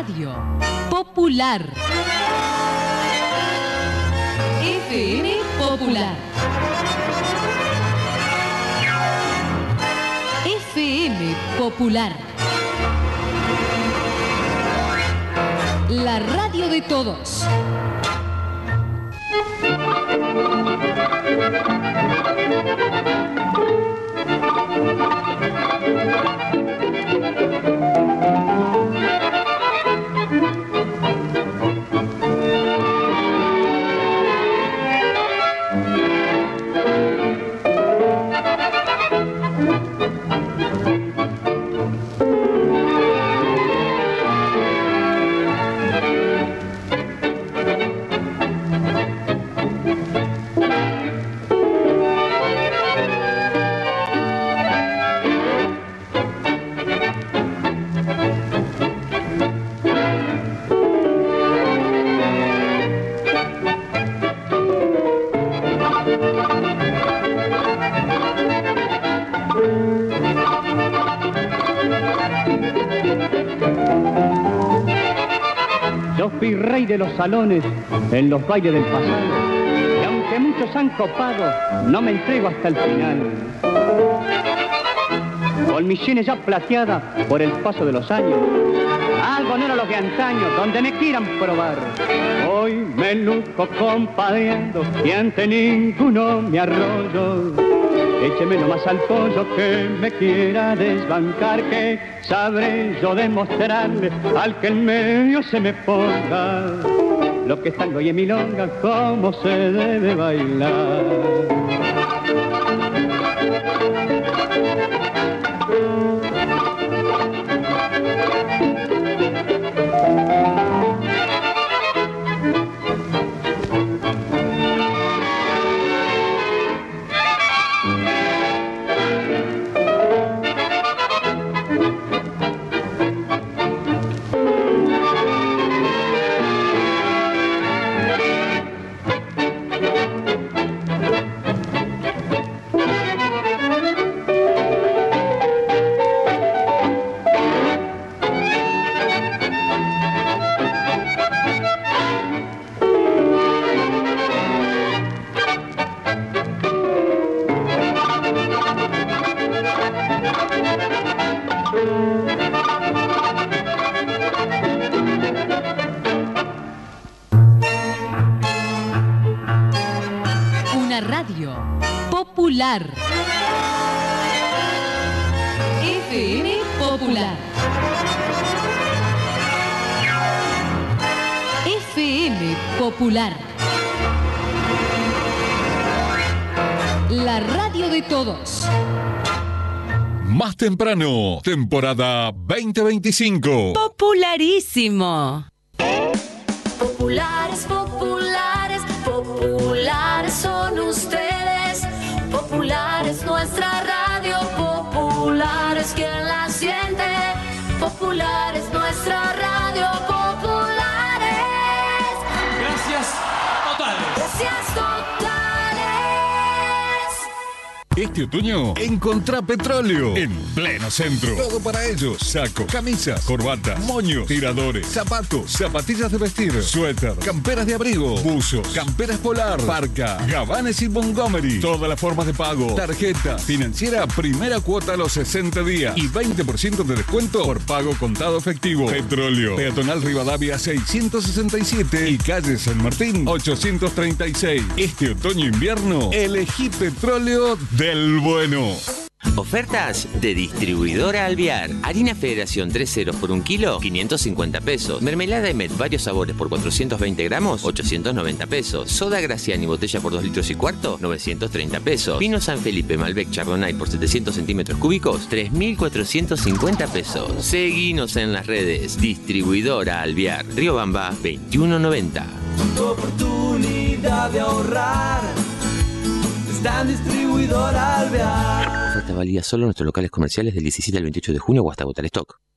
radio popular. FM Popular. FM Popular. La radio de todos. Yo fui rey de los salones en los bailes del pasado, y aunque muchos han copado, no me entrego hasta el final. Con mis sienes ya plateadas por el paso de los años, algo no era lo que antaño, donde me quieran probar. Hoy me luzco compadeando y ante ninguno me arroyo. Écheme nomás al pollo que me quiera desbancar, que sabré yo demostrarle al que en medio se me ponga lo que es tango y en milonga, cómo se debe bailar. Radio popular. FM Popular. FM Popular. La radio de todos. Más temprano, temporada 2025. Popularísimo. Populares, populares, populares son ustedes. Populares nuestra radio, populares quien la siente. Populares nuestra radio, populares. Gracias totales. Gracias totales. Este otoño, encontrá petróleo en pleno centro. Todo para ellos: sacos, camisas, corbatas, moños, tiradores, zapatos, zapatillas de vestir, suéter, camperas de abrigo, buzos, camperas polar, parca, gabanes y Montgomery. Todas las formas de pago: tarjeta, financiera, primera cuota a los 60 días y 20% de descuento por pago contado efectivo. Petróleo, Peatonal Rivadavia 667 y calle San Martín 836. Este otoño-invierno, elegí petróleo del bueno. Ofertas de Distribuidora Alvear. Harina Federación 3 ceros por 1 kilo, 550 pesos. Mermelada Emet, varios sabores por 420 gramos, 890 pesos. Soda Graciani, botella por 2 litros y cuarto, 930 pesos. Vino San Felipe Malbec Chardonnay por 700 centímetros cúbicos, 3.450 pesos. Seguinos en las redes. Distribuidora Alvear. Riobamba 2190. Tu oportunidad de ahorrar está en Distribuidora Alvear. Oferta válida solo en nuestros locales comerciales del 17 al 28 de junio o hasta agotar stock.